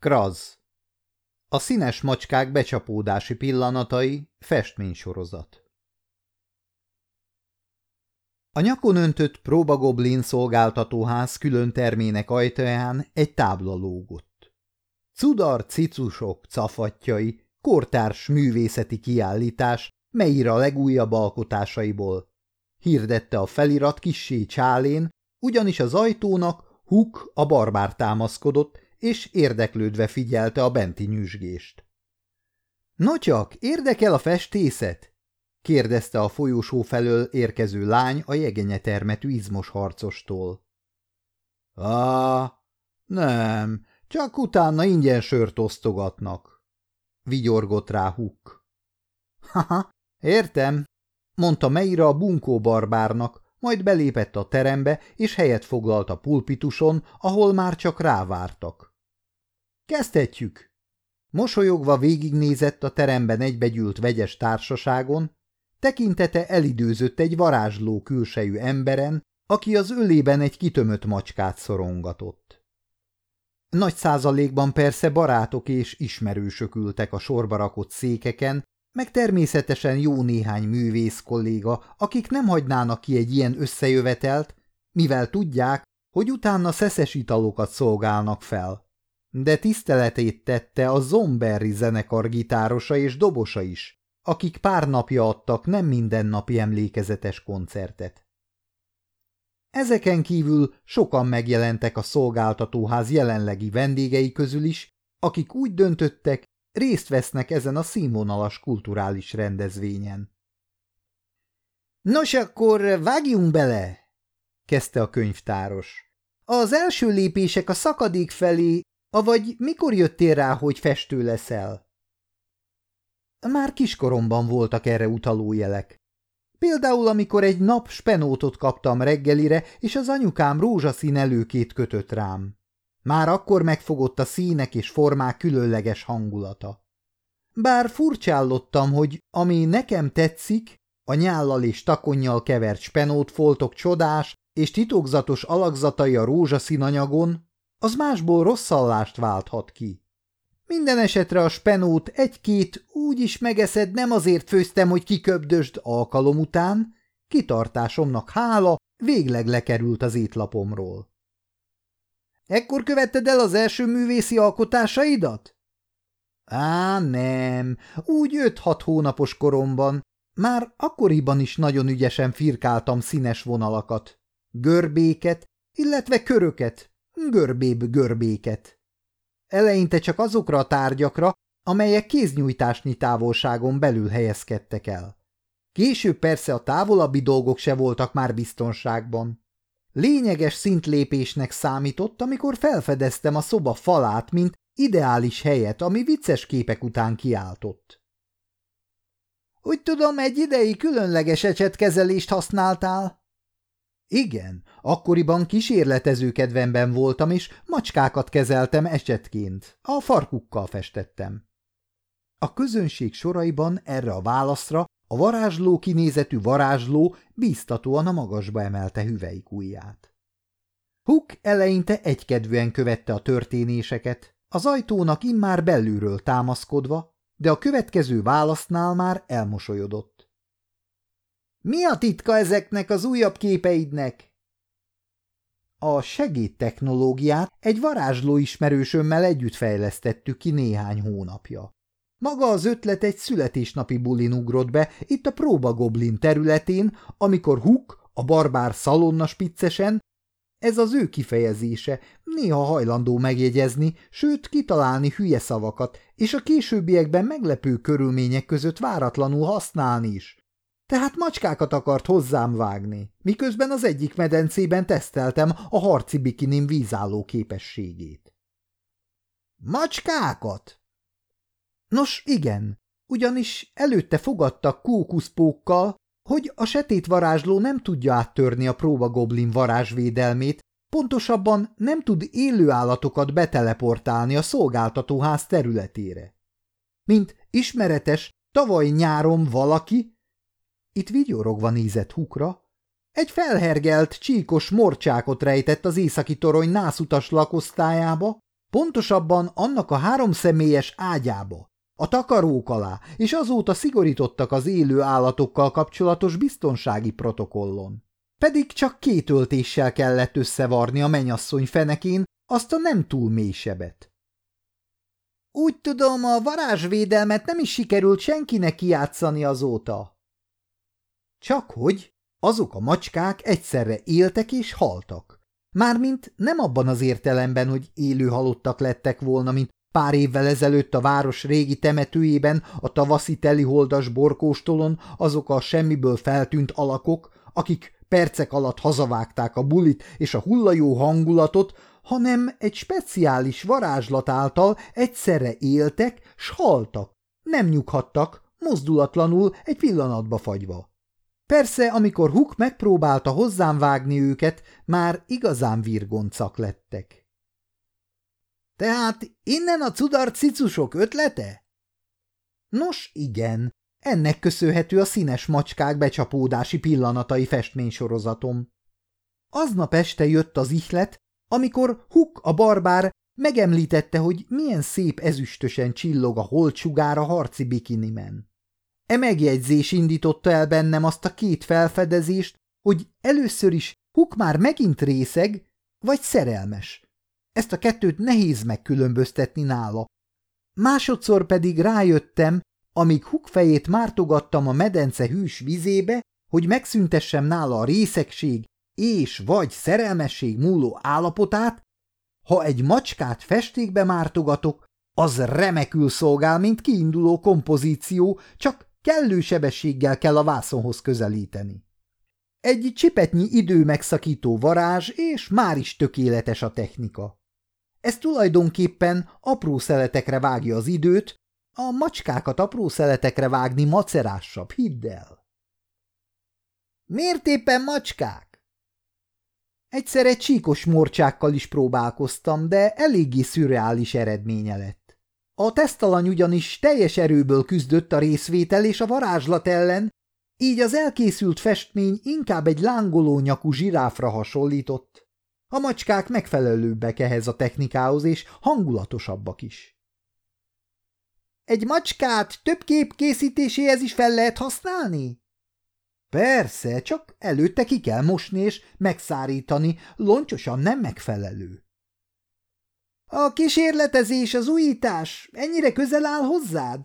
Kraz. A színes macskák becsapódási pillanatai, festménysorozat. A nyakon öntött próbagoblin szolgáltatóház külön termének ajtaján egy tábla lógott. Cudar cicusok cafatjai, kortárs művészeti kiállítás, Meira legújabb alkotásaiból. Hirdette a felirat kissé csálén, ugyanis az ajtónak Hook a barbár támaszkodott, és érdeklődve figyelte a benti nyüzsgést. – Nocsak, érdekel a festészet? – kérdezte a folyósó felől érkező lány a jegenyetermetű izmos harcostól. – Nem, csak utána ingyen sört osztogatnak – vigyorgott rá Hook. – Haha, értem – mondta Meira a bunkó barbárnak, majd belépett a terembe, és helyet foglalt a pulpituson, ahol már csak rávártak. Kezdhetjük! Mosolyogva végignézett a teremben egybegyűlt vegyes társaságon, tekintete elidőzött egy varázsló külsejű emberen, aki az ölében egy kitömött macskát szorongatott. Nagy százalékban persze barátok és ismerősök ültek a sorba rakott székeken, meg természetesen jó néhány művész kolléga, akik nem hagynának ki egy ilyen összejövetelt, mivel tudják, hogy utána szeszes italokat szolgálnak fel. De tiszteletét tette a Zomberry zenekar gitárosa és dobosa is, akik pár napja adtak nem mindennapi emlékezetes koncertet. Ezeken kívül sokan megjelentek a szolgáltatóház jelenlegi vendégei közül is, akik úgy döntöttek, részt vesznek ezen a színvonalas kulturális rendezvényen. – Nos, akkor vágjunk bele! – kezdte a könyvtáros. – Az első lépések a szakadék felé, avagy mikor jöttél rá, hogy festő leszel? Már kiskoromban voltak erre utaló jelek. Például, amikor egy nap spenótot kaptam reggelire, és az anyukám rózsaszín előkét kötött rám. Már akkor megfogott a színek és formák különleges hangulata. Bár furcsállottam, hogy ami nekem tetszik, a nyállal és takonnyal kevert spenótfoltok csodás és titokzatos alakzatai a rózsaszín anyagon, az másból rosszallást válthat ki. Minden esetre a spenót egy-két úgy is megeszed, nem azért főztem, hogy kiköbdösd alkalom után, kitartásomnak hála, végleg lekerült az étlapomról. Ekkor követted el az első művészi alkotásaidat? Á, nem, úgy 5-6 hónapos koromban. Már akkoriban is nagyon ügyesen firkáltam színes vonalakat, görbéket, illetve köröket, görbébb görbéket. Eleinte csak azokra a tárgyakra, amelyek kéznyújtásnyi távolságon belül helyezkedtek el. Később persze a távolabbi dolgok se voltak már biztonságban. Lényeges szintlépésnek számított, amikor felfedeztem a szoba falát, mint ideális helyet, ami vicces képek után kiáltott. Úgy tudom, egy ideig különleges ecsetkezelést használtál? Igen, akkoriban kísérletező kedvemben voltam, és macskákat kezeltem ecsetként, a farkukkal festettem. A közönség soraiban erre a válaszra a varázsló kinézetű varázsló bíztatóan a magasba emelte hüvelykujját. Hook eleinte egykedvűen követte a történéseket, az ajtónak immár belülről támaszkodva, de a következő válasznál már elmosolyodott. Mi a titka ezeknek az újabb képeidnek? A segédtechnológiát egy varázsló ismerősömmel együtt fejlesztettük ki néhány hónapja. Maga az ötlet egy születésnapi bulin ugrott be itt a próbagoblin területén, amikor Hook, a barbár szalonnaspiccesen, ez az ő kifejezése, néha hajlandó megjegyezni, sőt kitalálni hülye szavakat, és a későbbiekben meglepő körülmények között váratlanul használni is. Tehát macskákat akart hozzám vágni, miközben az egyik medencében teszteltem a harci bikinim vízálló képességét. Macskákat? Nos, igen, ugyanis előtte fogadtak kókuszpókkal, hogy a sötétvarázsló nem tudja áttörni a próbagoblin varázsvédelmét, pontosabban nem tud élő állatokat beteleportálni a szolgáltatóház területére. Mint ismeretes, tavaly nyáron valaki, itt vigyorogva nézett Hookra, egy felhergelt, csíkos morcsákot rejtett az északi torony nászutas lakosztályába, Pontosabban annak a 3 személyes ágyába, a takarók alá, és azóta szigorítottak az élő állatokkal kapcsolatos biztonsági protokollon. Pedig csak 2 öltéssel kellett összevarni a mennyasszony fenekén azt a nem túl mély sebet. Úgy tudom, a varázsvédelmet nem is sikerült senkinek kijátszani azóta. Csakhogy azok a macskák egyszerre éltek és haltak. Mármint nem abban az értelemben, hogy élő halottak lettek volna, mint pár évvel ezelőtt a város régi temetőjében a tavaszi teliholdas borkóstolon azok a semmiből feltűnt alakok, akik percek alatt hazavágták a bulit és a hullajó hangulatot, hanem egy speciális varázslat által egyszerre éltek, s haltak, nem nyughattak, mozdulatlanul egy pillanatba fagyva. Persze, amikor Hook megpróbálta hozzám vágni őket, már igazán virgoncak lettek. Tehát innen a cudar cicusok ötlete? Nos, igen. Ennek köszönhető a színes macskák becsapódási pillanatai festménysorozatom. Aznap este jött az ihlet, amikor Hook a barbár megemlítette, hogy milyen szép ezüstösen csillog a holtsugár a harci bikinimen. E megjegyzés indította el bennem azt a 2 felfedezést, hogy először is Hook már megint részeg, vagy szerelmes. Ezt a 2-t nehéz megkülönböztetni nála. Másodszor pedig rájöttem, amíg Hook fejét mártogattam a medence hűs vizébe, hogy megszüntessem nála a részegség és vagy szerelmesség múló állapotát, ha egy macskát festékbe mártogatok, az remekül szolgál, mint kiinduló kompozíció, csak kellő sebességgel kell a vászonhoz közelíteni. Egy csipetnyi időmegszakító varázs, és már is tökéletes a technika. Ez tulajdonképpen apró szeletekre vágja az időt, a macskákat apró szeletekre vágni macerásabb, hidd el. Miért éppen macskák? Egyszer egy csíkos morcsákkal is próbálkoztam, de eléggé szürreális eredménye lett. A tesztalany ugyanis teljes erőből küzdött a részvétel és a varázslat ellen, így az elkészült festmény inkább egy lángoló nyakú zsiráfra hasonlított. A macskák megfelelőbbek ehhez a technikához, és hangulatosabbak is. Egy macskát több kép készítéséhez is fel lehet használni? Persze, csak előtte ki kell mosni és megszárítani, loncsosan nem megfelelő. A kísérletezés, az újítás ennyire közel áll hozzád?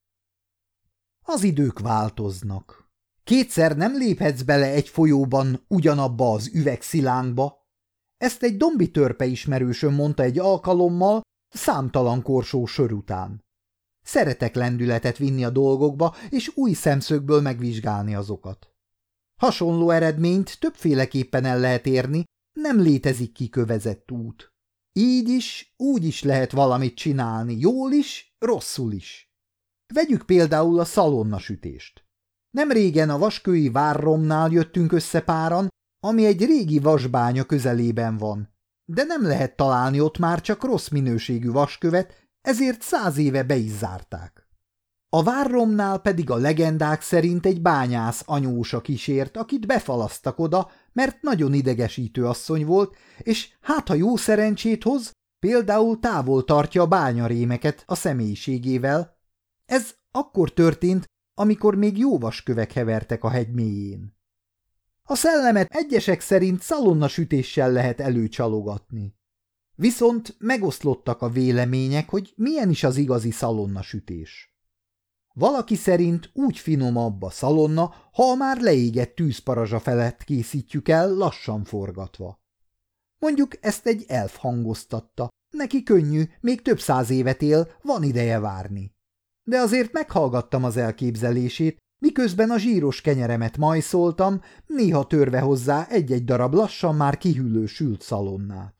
Az idők változnak. 2-szer nem léphetsz bele egy folyóban ugyanabba az üvegszilánkba. Ezt egy dombi törpe ismerősöm mondta egy alkalommal, számtalan korsó sör után. Szeretek lendületet vinni a dolgokba, és új szemszögből megvizsgálni azokat. Hasonló eredményt többféleképpen el lehet érni, nem létezik kikövezett út. Így is, úgy is lehet valamit csinálni, jól is, rosszul is. Vegyük például a szalonnasütést. Nem régen a Vaskői Várromnál jöttünk össze páran, ami egy régi vasbánya közelében van, de nem lehet találni ott már csak rossz minőségű vaskövet, ezért 100 éve be is zárták. A Várromnál pedig a legendák szerint egy bányász anyósa kísért, akit befalasztak oda, mert nagyon idegesítő asszony volt, és hát ha jó szerencsét hoz, például távol tartja a bányarémeket a személyiségével. Ez akkor történt, amikor még jó vaskövek hevertek a hegy mélyén. A szellemet egyesek szerint szalonnasütéssel lehet előcsalogatni. Viszont megoszlottak a vélemények, hogy milyen is az igazi szalonnasütés. Valaki szerint úgy finomabb a szalonna, ha a már leégett tűzparazsa felett készítjük el lassan forgatva. Mondjuk ezt egy elf hangoztatta, neki könnyű, még több 100 évet él, van ideje várni. De azért meghallgattam az elképzelését, miközben a zsíros kenyeremet majszoltam, néha törve hozzá egy-egy darab lassan már kihűlő sült szalonnát.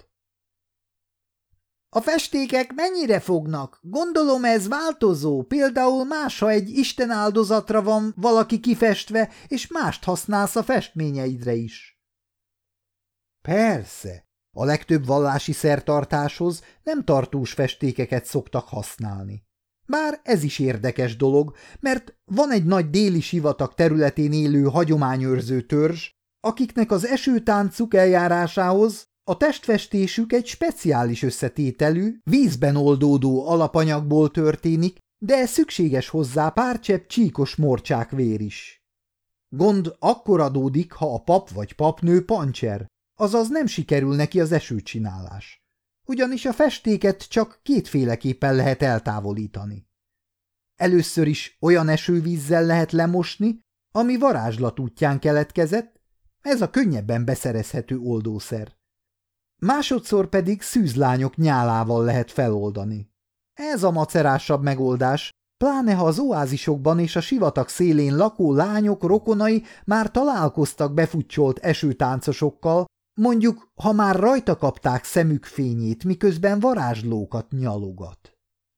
A festékek mennyire fognak? Gondolom ez változó, például más, ha egy istenáldozatra van valaki kifestve, és mást használsz a festményeidre is. Persze, a legtöbb vallási szertartáshoz nem tartós festékeket szoktak használni. Bár ez is érdekes dolog, mert van egy nagy déli sivatag területén élő hagyományőrző törzs, akiknek az esőtáncuk eljárásához A testfestésük egy speciális összetételű, vízben oldódó alapanyagból történik, de szükséges hozzá pár csepp csíkos morcsákvér is. Gond akkor adódik, ha a pap vagy papnő pancser, azaz nem sikerül neki az esőcsinálás. Ugyanis a festéket csak kétféleképpen lehet eltávolítani. Először is olyan esővízzel lehet lemosni, ami varázslat útján keletkezett, ez a könnyebben beszerezhető oldószer. Másodszor pedig szűzlányok nyálával lehet feloldani. Ez a macerásabb megoldás, pláne ha az oázisokban és a sivatag szélén lakó lányok rokonai már találkoztak befutcsolt esőtáncosokkal, mondjuk, ha már rajta kapták szemük fényét, miközben varázslókat nyalogat.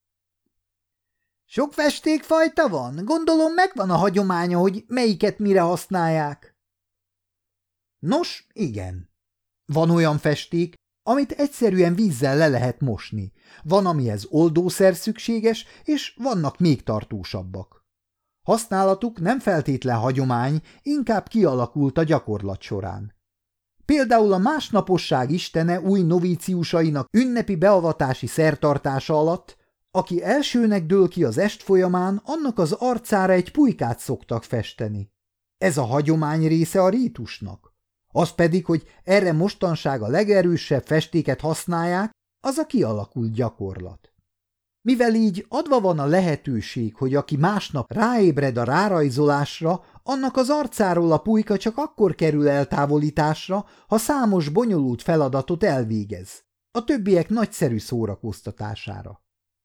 Sok festékfajta van? Gondolom megvan a hagyománya, hogy melyiket mire használják. Nos, igen. Van olyan festék, amit egyszerűen vízzel le lehet mosni. Van, amihez oldószer szükséges, és vannak még tartósabbak. Használatuk nem feltétlen hagyomány, inkább kialakult a gyakorlat során. Például a másnaposság istene új novíciusainak ünnepi beavatási szertartása alatt, aki elsőnek dől ki az est folyamán, annak az arcára egy pulykát szoktak festeni. Ez a hagyomány része a rítusnak. Az pedig, hogy erre mostanság a legerősebb festéket használják, az a kialakult gyakorlat. Mivel így adva van a lehetőség, hogy aki másnap ráébred a rárajzolásra, annak az arcáról a pulyka csak akkor kerül eltávolításra, ha számos bonyolult feladatot elvégez, a többiek nagyszerű szórakoztatására.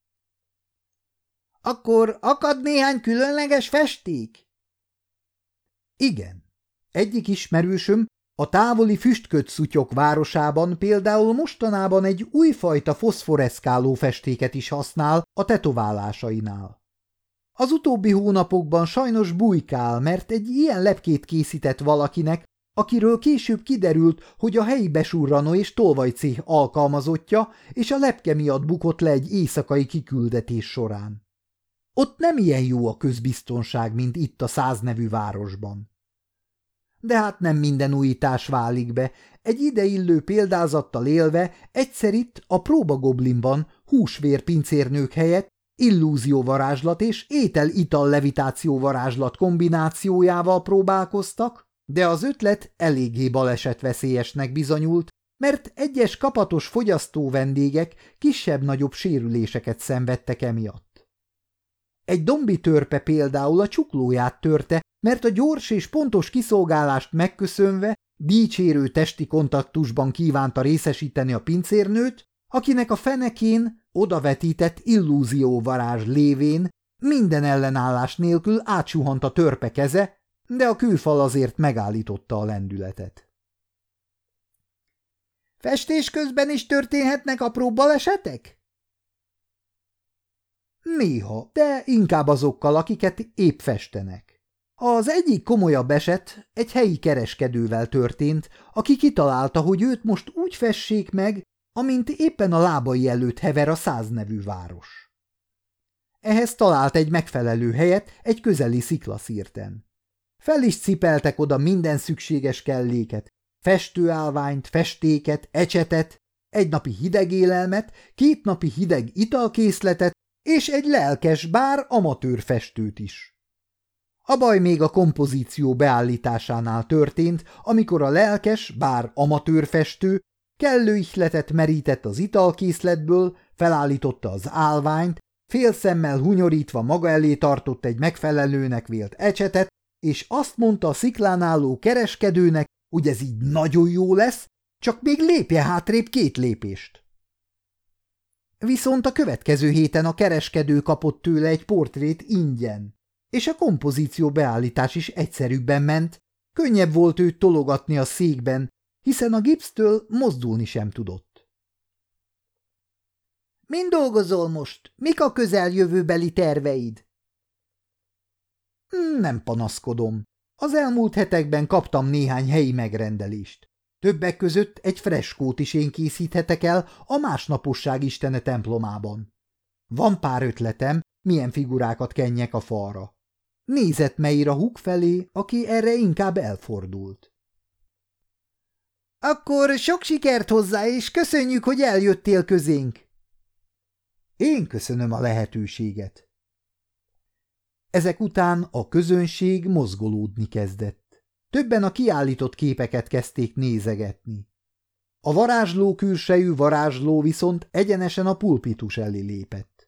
Akkor akad néhány különleges festék? Igen. Egyik ismerősöm a távoli füstköd-szutyok városában például mostanában egy újfajta foszforeszkáló festéket is használ a tetoválásainál. Az utóbbi hónapokban sajnos bujkál, mert egy ilyen lepkét készített valakinek, akiről később kiderült, hogy a helyi besurranó és tolvajcéh alkalmazottja, és a lepke miatt bukott le egy éjszakai kiküldetés során. Ott nem ilyen jó a közbiztonság, mint itt a 100 nevű városban. De hát nem minden újítás válik be. Egy ideillő példázattal élve egyszer itt a próbagoblinban húsvér pincérnők helyett illúzióvarázslat és étel-ital levitáció varázslat kombinációjával próbálkoztak, de az ötlet eléggé balesetveszélyesnek bizonyult, mert egyes kapatos fogyasztó vendégek kisebb-nagyobb sérüléseket szenvedtek emiatt. Egy dombi törpe például a csuklóját törte, mert a gyors és pontos kiszolgálást megköszönve dicsérő testi kontaktusban kívánta részesíteni a pincérnőt, akinek a fenekén odavetített illúzióvarázs lévén minden ellenállás nélkül átsuhant a törpe keze, de a kőfal azért megállította a lendületet. Festés közben is történhetnek apró balesetek? Néha, de inkább azokkal, akiket épp festenek. Az egyik komolyabb eset egy helyi kereskedővel történt, aki kitalálta, hogy őt most úgy fessék meg, amint éppen a lábai előtt hever a 100 nevű város. Ehhez talált egy megfelelő helyet egy közeli sziklaszirten. Fel is cipeltek oda minden szükséges kelléket, festőállványt, festéket, ecsetet, egy napi hideg élelmet, 2 napi hideg italkészletet, és egy lelkes, bár amatőr festőt is. A baj még a kompozíció beállításánál történt, amikor a lelkes, bár amatőr festő kellő ihletet merített az italkészletből, felállította az állványt, félszemmel hunyorítva maga elé tartott egy megfelelőnek vélt ecsetet, és azt mondta a sziklán álló kereskedőnek, hogy ez így nagyon jó lesz, csak még lépje hátrébb 2 lépést. Viszont a következő héten a kereskedő kapott tőle egy portrét ingyen, és a kompozíció beállítás is egyszerűbben ment, könnyebb volt őt tologatni a székben, hiszen a gipsztől mozdulni sem tudott. Min dolgozol most? Mik a közeljövőbeli terveid? Nem panaszkodom. Az elmúlt hetekben kaptam néhány helyi megrendelést. Többek között egy freskót is én készíthetek el a másnaposság istene templomában. Van pár ötletem, milyen figurákat kenjek a falra. Nézett Meir a húg felé, aki erre inkább elfordult. Akkor sok sikert hozzá, és köszönjük, hogy eljöttél közénk. Én köszönöm a lehetőséget. Ezek után a közönség mozgolódni kezdett. Többen a kiállított képeket kezdték nézegetni. A varázsló külsejű varázsló viszont egyenesen a pulpitus elé lépett.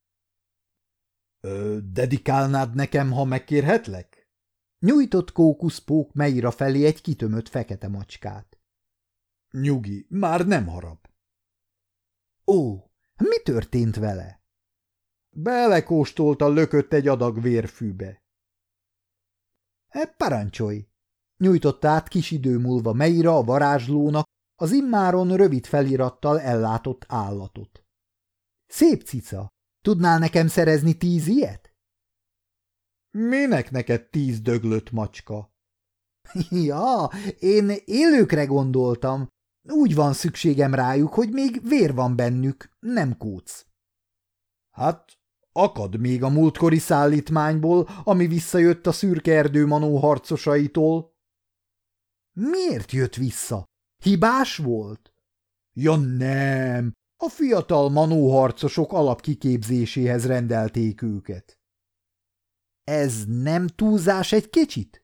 Dedikálnád nekem, ha megkérhetlek? Nyújtott Kókuszpók Meira felé egy kitömött fekete macskát. Nyugi, már nem harap. Ó, mi történt vele? Belekóstolta, lökött egy adag vérfűbe. Parancsolj! Nyújtotta át kis idő múlva Meira a varázslónak az immáron rövid felirattal ellátott állatot. Szép cica! Tudnál nekem szerezni 10 ilyet? Minek neked 10 döglött macska? Ja, én élőkre gondoltam. Úgy van szükségem rájuk, hogy még vér van bennük, nem kóc. Hát, akad még a múltkori szállítmányból, ami visszajött a szürke erdőmanó harcosaitól. Miért jött vissza? Hibás volt? Ja nem, a fiatal manóharcosok alapkiképzéséhez rendelték őket. Ez nem túlzás egy kicsit?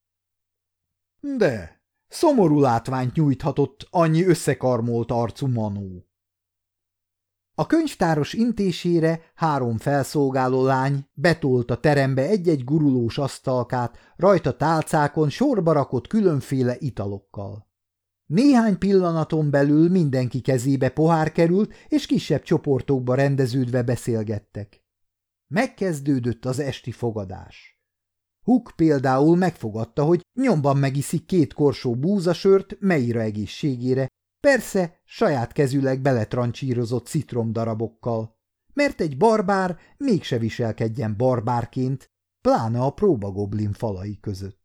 De, szomorú látványt nyújthatott annyi összekarmolt arcú manó. A könyvtáros intésére 3 felszolgáló lány betolt a terembe egy-egy gurulós asztalkát, rajta tálcákon sorba rakott különféle italokkal. Néhány pillanaton belül mindenki kezébe pohár került, és kisebb csoportokba rendeződve beszélgettek. Megkezdődött az esti fogadás. Hook például megfogadta, hogy nyomban megiszik 2 korsó búzasört Meira egészségére, persze saját kezüleg beletrancsírozott citromdarabokkal, mert egy barbár mégse viselkedjen barbárként, pláne a próbagoblin falai között.